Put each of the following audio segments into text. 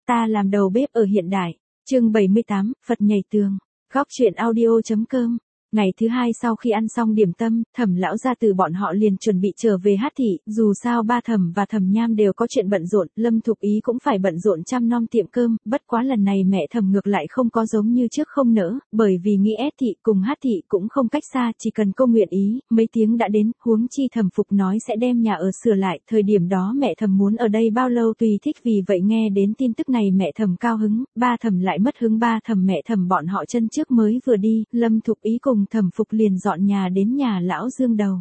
Ta làm đầu bếp ở hiện đại. Chương 78, Phật nhảy tường. Góc truyện audio.com. Ngày thứ hai sau khi ăn xong điểm tâm, Thẩm lão gia từ bọn họ liền chuẩn bị trở về Hát thị, dù sao ba Thẩm và Thẩm Nham đều có chuyện bận rộn, Lâm Thục Ý cũng phải bận rộn chăm nom tiệm cơm, bất quá lần này mẹ Thẩm ngược lại không có giống như trước không nỡ, bởi vì nghĩ S thị cùng Hát thị cũng không cách xa, chỉ cần cô nguyện ý, mấy tiếng đã đến, huống chi Thẩm Phục nói sẽ đem nhà ở sửa lại, thời điểm đó mẹ Thẩm muốn ở đây bao lâu tùy thích, vì vậy nghe đến tin tức này mẹ Thẩm cao hứng, ba Thẩm lại mất hứng, ba Thẩm mẹ Thẩm bọn họ chân trước mới vừa đi, Lâm Thục Ý cùng Thẩm Phục liền dọn nhà đến nhà lão Dương đầu.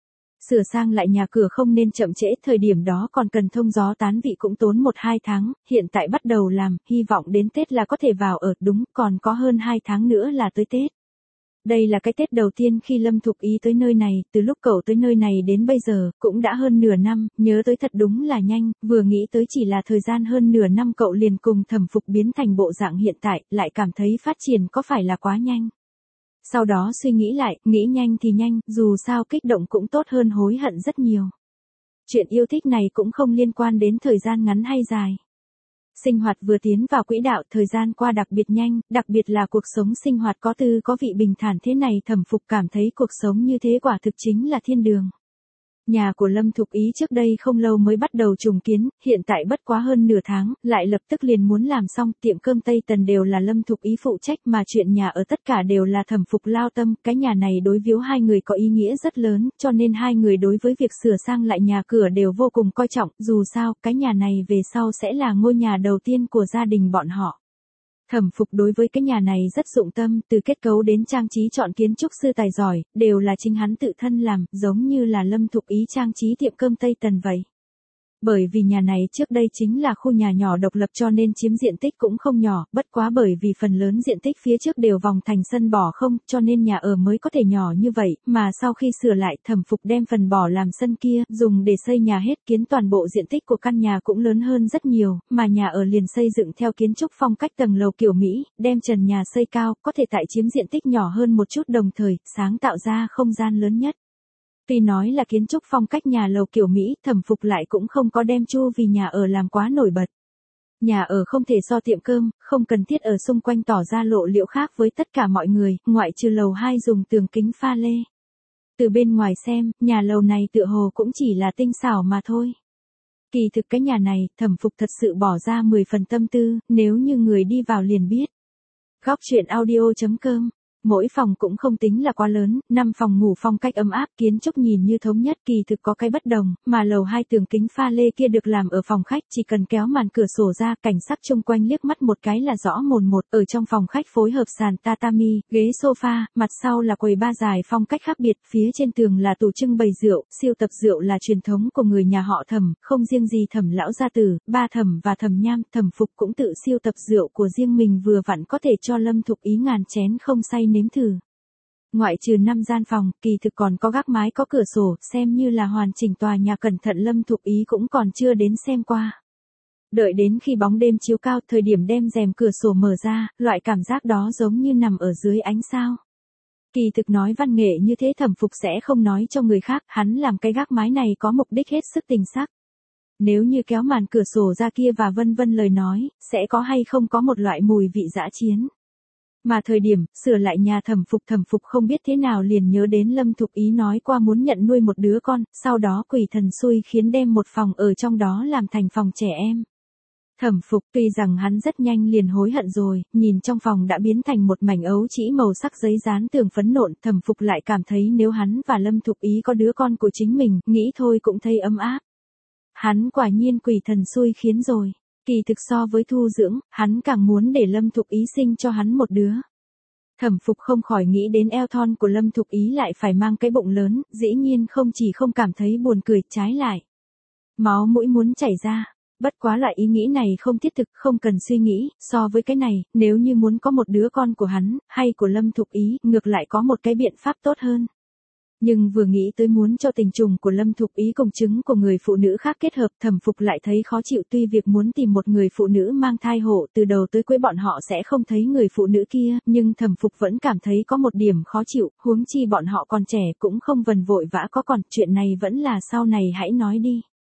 Sửa sang lại nhà cửa không nên chậm trễ, thời điểm đó còn cần thông gió tán vị cũng tốn 1-2 tháng, hiện tại bắt đầu làm, hy vọng đến Tết là có thể vào ở, đúng, còn có hơn 2 tháng nữa là tới Tết. Đây là cái Tết đầu tiên khi Lâm Thục Ý tới nơi này, từ lúc cậu tới nơi này đến bây giờ, cũng đã hơn nửa năm, nhớ tới thật đúng là nhanh, vừa nghĩ tới chỉ là thời gian hơn nửa năm cậu liền cùng Thẩm Phục biến thành bộ dạng hiện tại, lại cảm thấy phát triển có phải là quá nhanh. Sau đó suy nghĩ lại, nghĩ nhanh thì nhanh, dù sao kích động cũng tốt hơn hối hận rất nhiều. Chuyện yêu thích này cũng không liên quan đến thời gian ngắn hay dài. Sinh hoạt vừa tiến vào quỹ đạo, thời gian qua đặc biệt nhanh, đặc biệt là cuộc sống sinh hoạt có tư có vị bình thản thế này, Thẩm Phục cảm thấy cuộc sống như thế quả thực chính là thiên đường. Nhà của Lâm Thục Ý trước đây không lâu mới bắt đầu trùng kiến, hiện tại bất quá hơn nửa tháng, lại lập tức liền muốn làm xong, tiệm cơm Tây Tần đều là Lâm Thục Ý phụ trách mà chuyện nhà ở tất cả đều là Thẩm Phục lao tâm, cái nhà này đối với hai người có ý nghĩa rất lớn, cho nên hai người đối với việc sửa sang lại nhà cửa đều vô cùng coi trọng, dù sao, cái nhà này về sau sẽ là ngôi nhà đầu tiên của gia đình bọn họ. Thẩm Phục đối với cái nhà này rất dụng tâm, từ kết cấu đến trang trí chọn kiến trúc sư tài giỏi, đều là chính hắn tự thân làm, giống như là Lâm Thục Ý trang trí tiệm cơm Tây Tần vậy. Bởi vì nhà này trước đây chính là khu nhà nhỏ độc lập cho nên chiếm diện tích cũng không nhỏ, bất quá bởi vì phần lớn diện tích phía trước đều vòng thành sân bỏ không, cho nên nhà ở mới có thể nhỏ như vậy, mà sau khi sửa lại Thẩm Phục đem phần bỏ làm sân kia, dùng để xây nhà hết kiến toàn bộ diện tích của căn nhà cũng lớn hơn rất nhiều, mà nhà ở liền xây dựng theo kiến trúc phong cách tầng lầu kiểu Mỹ, đem trần nhà xây cao, có thể tại chiếm diện tích nhỏ hơn một chút đồng thời, sáng tạo ra không gian lớn nhất. Tuy nói là kiến trúc phong cách nhà lầu kiểu Mỹ, Thẩm Phục lại cũng không có đem chu vì nhà ở làm quá nổi bật. Nhà ở không thể so tiệm cơm, không cần thiết ở xung quanh tỏ ra lộ liễu khác với tất cả mọi người, ngoại trừ lầu 2 dùng tường kính pha lê. Từ bên ngoài xem, nhà lầu này tựa hồ cũng chỉ là tinh xảo mà thôi. Kỳ thực cái nhà này, Thẩm Phục thật sự bỏ ra 10 phần tâm tư, nếu như người đi vào liền biết. Góc truyện audio.com. Mỗi phòng cũng không tính là quá lớn, 5 phòng ngủ phong cách ấm áp, kiến trúc nhìn như thống nhất, kỳ thực có cái bất đồng, mà lầu 2 tường kính pha lê kia được làm ở phòng khách, chỉ cần kéo màn cửa sổ ra, cảnh sắc chung quanh liếc mắt một cái là rõ mồn một, ở trong phòng khách phối hợp sàn tatami, ghế sofa, mặt sau là quầy bar dài phong cách khác biệt, phía trên tường là tủ trưng bày rượu, siêu tập rượu là truyền thống của người nhà họ Thẩm, không riêng gì Thẩm lão gia tử, ba Thẩm và Thẩm Nham, Thẩm Phục cũng tự siêu tập rượu của riêng mình vừa vặn có thể cho Lâm Thục Ý ngàn chén không say nếm thử. Ngoại trừ 5 gian phòng, kỳ thực còn có gác mái có cửa sổ, xem như là hoàn chỉnh tòa nhà cẩn thận Lâm Thục Ý cũng còn chưa đến xem qua. Đợi đến khi bóng đêm chiếu cao, thời điểm đem rèm cửa sổ mở ra, loại cảm giác đó giống như nằm ở dưới ánh sao. Kỳ thực nói văn nghệ như thế Thẩm Phục sẽ không nói cho người khác, hắn làm cái gác mái này có mục đích hết sức tình sắc. Nếu như kéo màn cửa sổ ra kia và vân vân lời nói, sẽ có hay không có một loại mùi vị dã chiến. Mà thời điểm, sửa lại nhà Thẩm Phục không biết thế nào liền nhớ đến Lâm Thục Ý nói qua muốn nhận nuôi một đứa con, sau đó quỷ thần xui khiến đem một phòng ở trong đó làm thành phòng trẻ em. Thẩm Phục tuy rằng hắn rất nhanh liền hối hận rồi, nhìn trong phòng đã biến thành một mảnh ấu chỉ màu sắc giấy dán tường phấn nộn, Thẩm Phục lại cảm thấy nếu hắn và Lâm Thục Ý có đứa con của chính mình, nghĩ thôi cũng thấy ấm áp. Hắn quả nhiên quỷ thần xui khiến rồi. Kỳ thực so với thu dưỡng, hắn càng muốn để Lâm Thục Ý sinh cho hắn một đứa. Thẩm Phục không khỏi nghĩ đến eo thon của Lâm Thục Ý lại phải mang cái bụng lớn, dĩ nhiên không chỉ không cảm thấy buồn cười, trái lại. Máu mũi muốn chảy ra. Bất quá loại ý nghĩ này không thiết thực, không cần suy nghĩ, so với cái này, nếu như muốn có một đứa con của hắn, hay của Lâm Thục Ý, ngược lại có một cái biện pháp tốt hơn. Nhưng vừa nghĩ tới muốn cho tình trùng của Lâm Thục Ý cùng trứng của người phụ nữ khác kết hợp, Thẩm Phục lại thấy khó chịu, tuy việc muốn tìm một người phụ nữ mang thai hộ từ đầu tới cuối bọn họ sẽ không thấy người phụ nữ kia, nhưng Thẩm Phục vẫn cảm thấy có một điểm khó chịu, huống chi bọn họ còn trẻ cũng không vần vội vã có con, chuyện này vẫn là sau này hãy nói đi.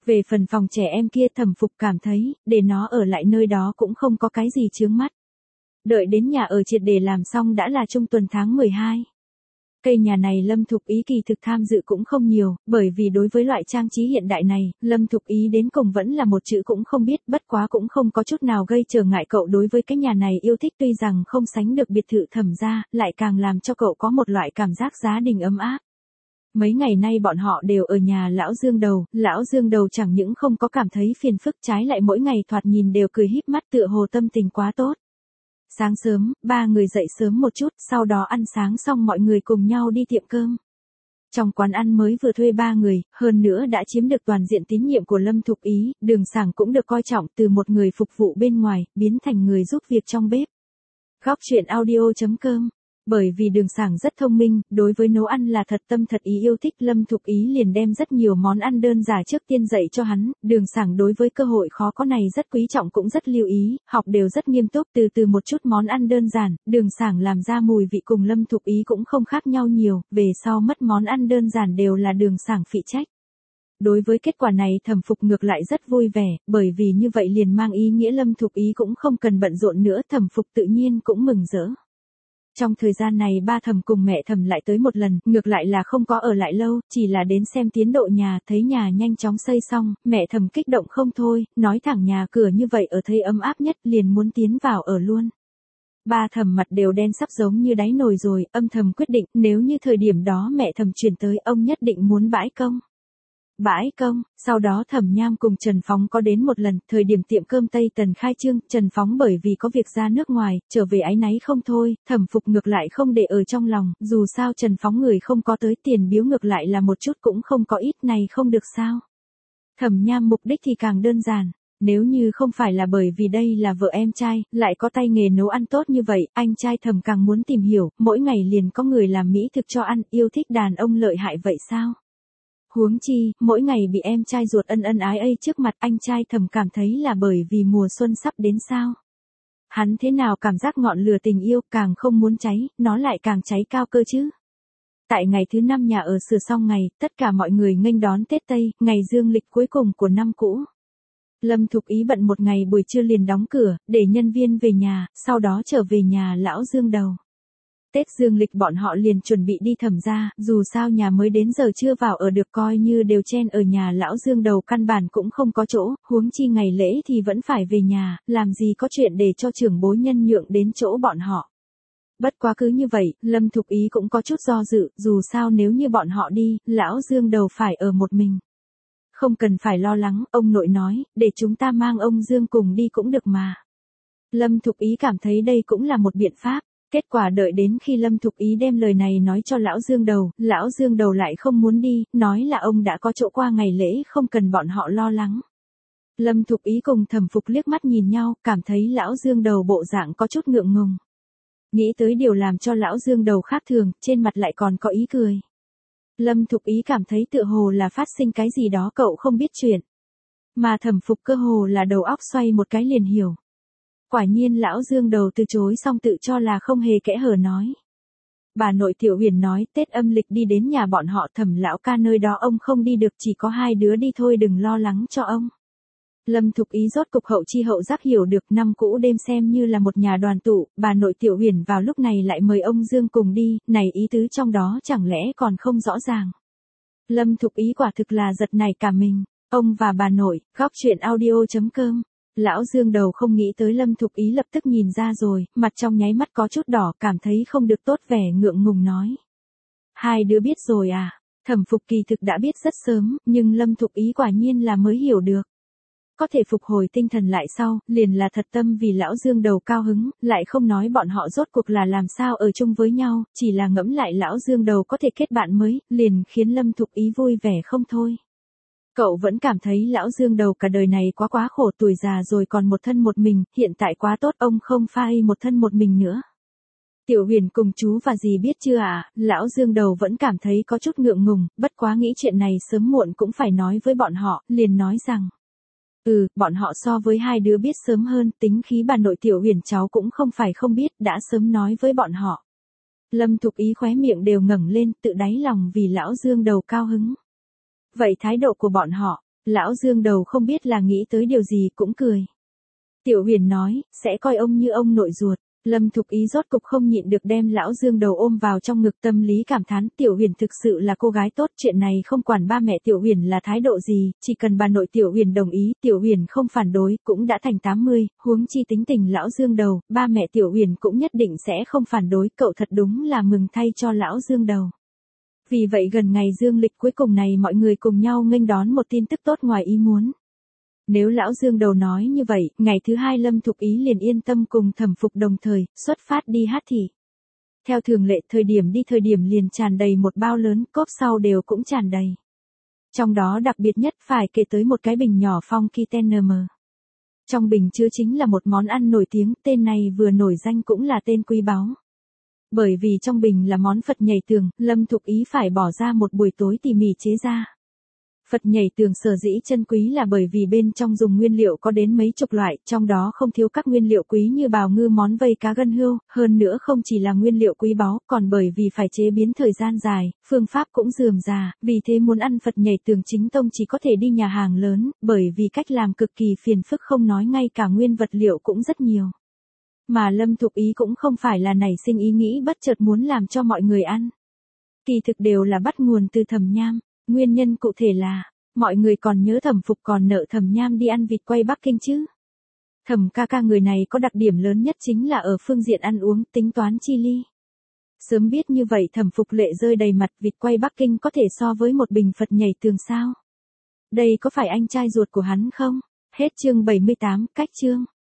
Về phần phòng trẻ em kia Thẩm Phục cảm thấy, để nó ở lại nơi đó cũng không có cái gì chướng mắt. Đợi đến nhà ở triệt để làm xong đã là trung tuần tháng 12. Cây nhà này Lâm Thục Ý kỳ thực tham dự cũng không nhiều, bởi vì đối với loại trang trí hiện đại này, Lâm Thục Ý đến cùng vẫn là một chữ cũng không biết, bất quá cũng không có chút nào gây trở ngại cậu đối với cái nhà này yêu thích, tuy rằng không sánh được biệt thự Thẩm gia, lại càng làm cho cậu có một loại cảm giác gia đình ấm áp. Mấy ngày nay bọn họ đều ở nhà lão Dương Đầu chẳng những không có cảm thấy phiền phức, trái lại mỗi ngày thoạt nhìn đều cười híp mắt tựa hồ tâm tình quá tốt. Sáng sớm, ba người dậy sớm một chút, sau đó ăn sáng xong mọi người cùng nhau đi tiệm cơm. Trong quán ăn mới vừa thuê ba người, hơn nữa đã chiếm được toàn diện tín nhiệm của Lâm Thục Ý, Đường Sảng cũng được coi trọng từ một người phục vụ bên ngoài, biến thành người giúp việc trong bếp. Góc chuyện audio.com. Bởi vì Đường Sảng rất thông minh, đối với nấu ăn là thật tâm thật ý yêu thích, Lâm Thục Ý liền đem rất nhiều món ăn đơn giản trước tiên dạy cho hắn. Đường Sảng đối với cơ hội khó có này rất quý trọng cũng rất lưu ý, học đều rất nghiêm túc, từ một chút món ăn đơn giản, Đường Sảng làm ra mùi vị cùng Lâm Thục Ý cũng không khác nhau nhiều, về sau mất món ăn đơn giản đều là Đường Sảng phụ trách. Đối với kết quả này Thẩm Phục ngược lại rất vui vẻ, bởi vì như vậy liền mang ý nghĩa Lâm Thục Ý cũng không cần bận rộn nữa, Thẩm Phục tự nhiên cũng mừng rỡ. Trong thời gian này ba Thẩm cùng mẹ Thẩm lại tới một lần, ngược lại là không có ở lại lâu, chỉ là đến xem tiến độ nhà, thấy nhà nhanh chóng xây xong, mẹ Thẩm kích động không thôi, nói thẳng nhà cửa như vậy ở thấy ấm áp nhất liền muốn tiến vào ở luôn. Ba Thẩm mặt đều đen sắp giống như đáy nồi rồi, âm thầm quyết định nếu như thời điểm đó mẹ Thẩm chuyển tới ông nhất định muốn bãi công. Sau đó Thẩm Nham cùng Trần Phóng có đến một lần, thời điểm tiệm cơm Tây Tần khai trương, Trần Phóng bởi vì có việc ra nước ngoài, trở về áy náy không thôi, Thẩm Phục ngược lại không để ở trong lòng, dù sao Trần Phóng người không có tới, tiền biếu ngược lại là một chút cũng không có, ít này không được sao. Thẩm Nham mục đích thì càng đơn giản. Nếu như không phải là bởi vì đây là vợ em trai, lại có tay nghề nấu ăn tốt như vậy, anh trai Thẩm càng muốn tìm hiểu, mỗi ngày liền có người làm mỹ thực cho ăn, yêu thích đàn ông lợi hại vậy sao? Huống chi, mỗi ngày bị em trai ruột ân ân ái ây trước mặt, anh trai Thẩm cảm thấy là bởi vì mùa xuân sắp đến sao. Hắn thế nào cảm giác ngọn lửa tình yêu càng không muốn cháy, nó lại càng cháy cao cơ chứ. Tại ngày thứ 5 nhà ở sửa xong ngày, tất cả mọi người nghênh đón Tết Tây, ngày dương lịch cuối cùng của năm cũ. Lâm Thục Ý bận một ngày buổi trưa liền đóng cửa, để nhân viên về nhà, sau đó trở về nhà lão Dương Đầu. Tết dương lịch bọn họ liền chuẩn bị đi Thẩm gia, dù sao nhà mới đến giờ chưa vào ở được, coi như đều chen ở nhà lão Dương Đầu căn bản cũng không có chỗ, huống chi ngày lễ thì vẫn phải về nhà, làm gì có chuyện để cho trưởng bối nhân nhượng đến chỗ bọn họ. Bất quá cứ như vậy, Lâm Thục Ý cũng có chút do dự, dù sao nếu như bọn họ đi, lão Dương Đầu phải ở một mình. Không cần phải lo lắng, ông nội nói, để chúng ta mang ông Dương cùng đi cũng được mà. Lâm Thục Ý cảm thấy đây cũng là một biện pháp. Kết quả đợi đến khi Lâm Thục Ý đem lời này nói cho lão Dương Đầu lại không muốn đi, nói là ông đã có chỗ qua ngày lễ, không cần bọn họ lo lắng. Lâm Thục Ý cùng Thẩm Phục liếc mắt nhìn nhau, cảm thấy lão Dương Đầu bộ dạng có chút ngượng ngùng. Nghĩ tới điều làm cho lão Dương Đầu khác thường, trên mặt lại còn có ý cười. Lâm Thục Ý cảm thấy tựa hồ là phát sinh cái gì đó cậu không biết chuyện. Mà Thẩm Phục cơ hồ là đầu óc xoay một cái liền hiểu. Quả nhiên lão Dương Đầu từ chối xong tự cho là không hề kẽ hở nói. Bà nội Tiểu Huyền nói Tết âm lịch đi đến nhà bọn họ Thẩm lão ca nơi đó ông không đi được, chỉ có hai đứa đi thôi, đừng lo lắng cho ông. Lâm Thục Ý rốt cục hậu chi hậu giác hiểu được, năm cũ đêm xem như là một nhà đoàn tụ, bà nội Tiểu Huyền vào lúc này lại mời ông Dương cùng đi, này ý tứ trong đó chẳng lẽ còn không rõ ràng. Lâm Thục Ý quả thực là giật nảy cả mình, ông và bà nội, góc chuyện audio.com. Lão Dương Đầu không nghĩ tới Lâm Thục Ý lập tức nhìn ra rồi, mặt trong nháy mắt có chút đỏ, cảm thấy không được tốt, vẻ ngượng ngùng nói. Hai đứa biết rồi à? Thẩm Phục kỳ thực đã biết rất sớm, nhưng Lâm Thục Ý quả nhiên là mới hiểu được. Có thể phục hồi tinh thần lại sau, liền là thật tâm vì lão Dương Đầu cao hứng, lại không nói bọn họ rốt cuộc là làm sao ở chung với nhau, chỉ là ngẫm lại lão Dương Đầu có thể kết bạn mới, liền khiến Lâm Thục Ý vui vẻ không thôi. Cậu vẫn cảm thấy lão Dương Đầu cả đời này quá khổ, tuổi già rồi còn một thân một mình, hiện tại quá tốt, ông không phai một thân một mình nữa. Tiểu Huyền cùng chú và dì biết chưa ạ? Lão Dương Đầu vẫn cảm thấy có chút ngượng ngùng, bất quá nghĩ chuyện này sớm muộn cũng phải nói với bọn họ, liền nói rằng. Bọn họ so với hai đứa biết sớm hơn, tính khí bà nội Tiểu Huyền cháu cũng không phải không biết, đã sớm nói với bọn họ. Lâm Thục Ý khóe miệng đều ngẩng lên, tự đáy lòng vì lão Dương Đầu cao hứng. Vậy thái độ của bọn họ, Lão Dương Đầu không biết là nghĩ tới điều gì cũng cười. Tiểu Huyền nói, sẽ coi ông như ông nội ruột. Lâm Thục Ý rốt cục không nhịn được đem Lão Dương Đầu ôm vào trong ngực, tâm lý cảm thán, Tiểu Huyền thực sự là cô gái tốt, chuyện này không quản ba mẹ Tiểu Huyền là thái độ gì, chỉ cần bà nội Tiểu Huyền đồng ý, Tiểu Huyền không phản đối, cũng đã thành 80, huống chi tính tình Lão Dương Đầu, ba mẹ Tiểu Huyền cũng nhất định sẽ không phản đối, cậu thật đúng là mừng thay cho Lão Dương Đầu. Vì vậy gần ngày dương lịch cuối cùng này mọi người cùng nhau nghênh đón một tin tức tốt ngoài ý muốn. Nếu Lão Dương Đầu nói như vậy, ngày thứ hai Lâm Thục Ý liền yên tâm cùng Thẩm Phục đồng thời, xuất phát đi hát thị. Theo thường lệ thời điểm liền tràn đầy một bao lớn, cốp sau đều cũng tràn đầy. Trong đó đặc biệt nhất phải kể tới một cái bình nhỏ phong KTNM. Trong bình chứa chính là một món ăn nổi tiếng, tên này vừa nổi danh cũng là tên quý báu. Bởi vì trong bình là món Phật nhảy tường, Lâm Thục Ý phải bỏ ra một buổi tối tỉ mỉ chế ra. Phật nhảy tường sở dĩ chân quý là bởi vì bên trong dùng nguyên liệu có đến mấy chục loại, trong đó không thiếu các nguyên liệu quý như bào ngư, món vây cá, gân hươu, hơn nữa không chỉ là nguyên liệu quý báu, còn bởi vì phải chế biến thời gian dài, phương pháp cũng rườm rà, vì thế muốn ăn Phật nhảy tường chính tông chỉ có thể đi nhà hàng lớn, bởi vì cách làm cực kỳ phiền phức, không nói ngay cả nguyên vật liệu cũng rất nhiều. Mà Lâm Thục Ý cũng không phải là nảy sinh ý nghĩ bất chợt muốn làm cho mọi người ăn. Kỳ thực đều là bắt nguồn từ Thẩm Nham. Nguyên nhân cụ thể là, mọi người còn nhớ Thẩm Phục còn nợ Thẩm Nham đi ăn vịt quay Bắc Kinh chứ. Thẩm ca ca người này có đặc điểm lớn nhất chính là ở phương diện ăn uống, tính toán chi ly. Sớm biết như vậy Thẩm Phục lệ rơi đầy mặt, vịt quay Bắc Kinh có thể so với một bình Phật nhảy tường sao? Đây có phải anh trai ruột của hắn không? Hết chương 78, cách chương.